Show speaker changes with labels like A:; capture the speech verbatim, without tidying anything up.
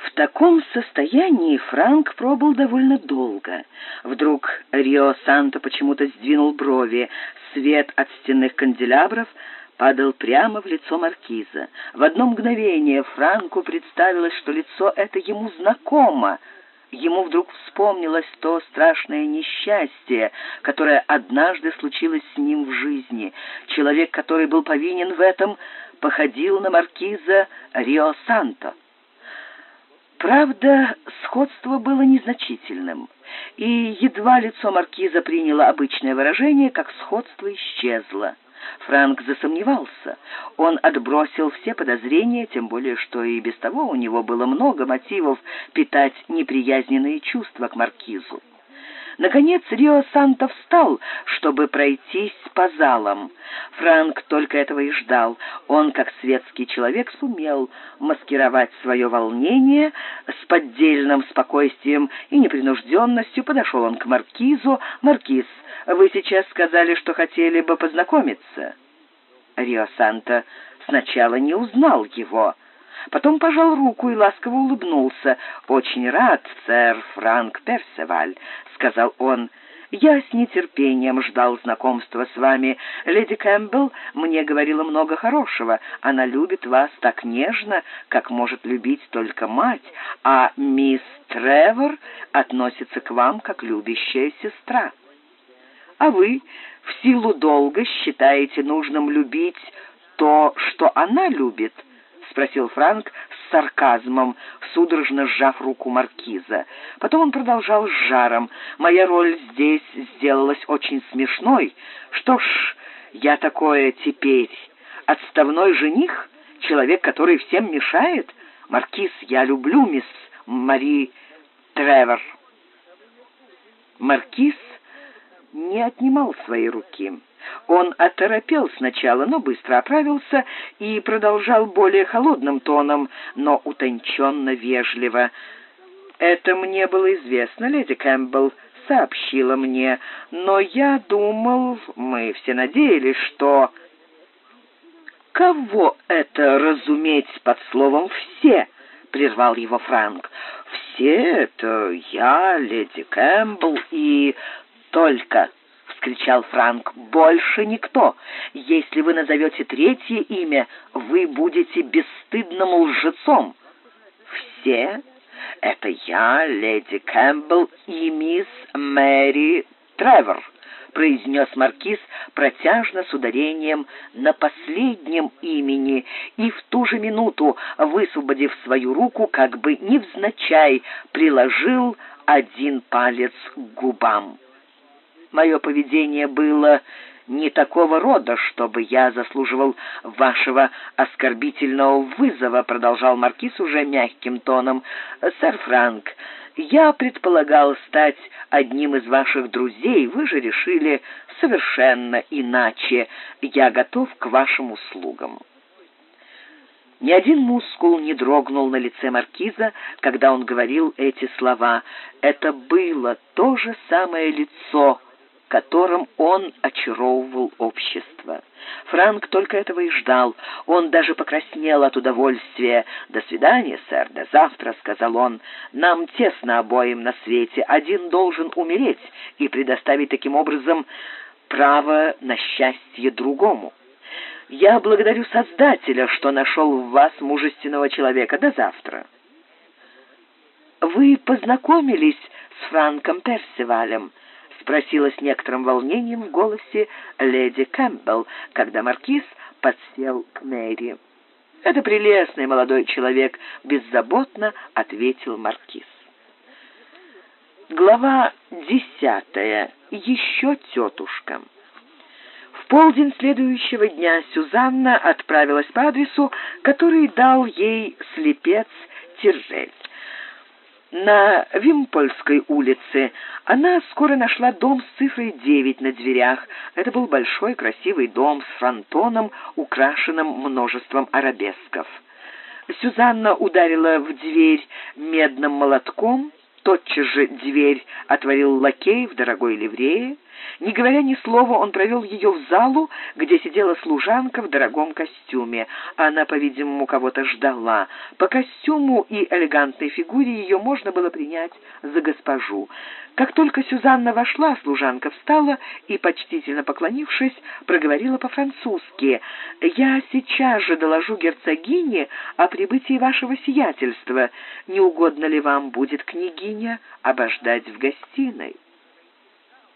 A: В таком состоянии Франк пробыл довольно долго. Вдруг Рио Санто почему-то сдвинул брови. Свет от стенных канделябров падал прямо в лицо маркиза. В одно мгновение Франку представилось, что лицо это ему знакомо. Ему вдруг вспомнилось то страшное несчастье, которое однажды случилось с ним в жизни. Человек, который был повинен в этом, походил на маркиза Рио Санто. Правда, сходство было незначительным, и едва лицо маркиза приняло обычное выражение, как сходство исчезло. Франк засомневался. Он отбросил все подозрения, тем более, что и без того у него было много мотивов питать неприязненные чувства к маркизу. Наконец Рио Санто встал, чтобы пройтись по залам. Франк только этого и ждал. Он, как светский человек, сумел маскировать свое волнение. С поддельным спокойствием и непринужденностью подошел он к маркизу. «Маркиз, вы сейчас сказали, что хотели бы познакомиться». Рио Санто сначала не узнал его, потом пожал руку и ласково улыбнулся. «Очень рад, сэр Франк Персеваль», — сказал он. «Я с нетерпением ждал знакомства с вами. Леди Кэмпбелл мне говорила много хорошего. Она любит вас так нежно, как может любить только мать, а мисс Тревор относится к вам как любящая сестра. А вы в силу долга считаете нужным любить то, что она любит?» — спросил Франк с сарказмом, судорожно сжав руку маркиза. Потом он продолжал с жаром. «Моя роль здесь сделалась очень смешной. Что ж, я такое теперь? Отставной жених? Человек, который всем мешает? Маркиз, я люблю мисс Мари Тревор». Маркиз не отнимал своей руки. Он оторопел сначала, но быстро оправился и продолжал более холодным тоном, но утонченно вежливо. «Это мне было известно, леди Кэмпбелл сообщила мне, но я думал, мы все надеялись, что...» «Кого это разуметь под словом «все»?» — прервал его Франк. «Все — это я, леди Кэмпбелл и только...» — вскричал Франк. «Больше никто. Если вы назовете третье имя, вы будете бесстыдным лжецом». «Все? Это я, леди Кэмпбелл и мисс Мэри Тревор», — произнес маркиз протяжно с ударением на последнем имени и в ту же минуту, высвободив свою руку, как бы невзначай приложил один палец к губам. «Мое поведение было не такого рода, чтобы я заслуживал вашего оскорбительного вызова», — продолжал маркиз уже мягким тоном. «Сэр Франк, я предполагал стать одним из ваших друзей, вы же решили совершенно иначе. Я готов к вашим услугам». Ни один мускул не дрогнул на лице маркиза, когда он говорил эти слова. Это было то же самое лицо, которым он очаровывал общество. Франк только этого и ждал. Он даже покраснел от удовольствия. «До свидания, сэр, до завтра», — сказал он. «Нам тесно обоим на свете. Один должен умереть и предоставить таким образом право на счастье другому. Я благодарю Создателя, что нашел в вас мужественного человека. До завтра». «Вы познакомились с Франком Персивалем?» — спросила с некоторым волнением в голосе леди Кэмпбелл, когда маркиз подсел к Мэри. «Это прелестный молодой человек», — беззаботно ответил маркиз. Глава десятая. Еще тетушка. В полдень следующего дня Сюзанна отправилась по адресу, который дал ей слепец Тиржель. На Вимпольской улице она скоро нашла дом с цифрой девять на дверях. Это был большой красивый дом с фронтоном, украшенным множеством арабесков. Сюзанна ударила в дверь медным молотком. Тотчас же дверь отворил лакей в дорогой ливрее. Не говоря ни слова, он провел ее в залу, где сидела служанка в дорогом костюме. Она, по-видимому, кого-то ждала. По костюму и элегантной фигуре ее можно было принять за госпожу. Как только Сюзанна вошла, служанка встала и, почтительно поклонившись, проговорила по-французски: «Я сейчас же доложу герцогине о прибытии вашего сиятельства. Не угодно ли вам будет, княгиня, обождать в гостиной?»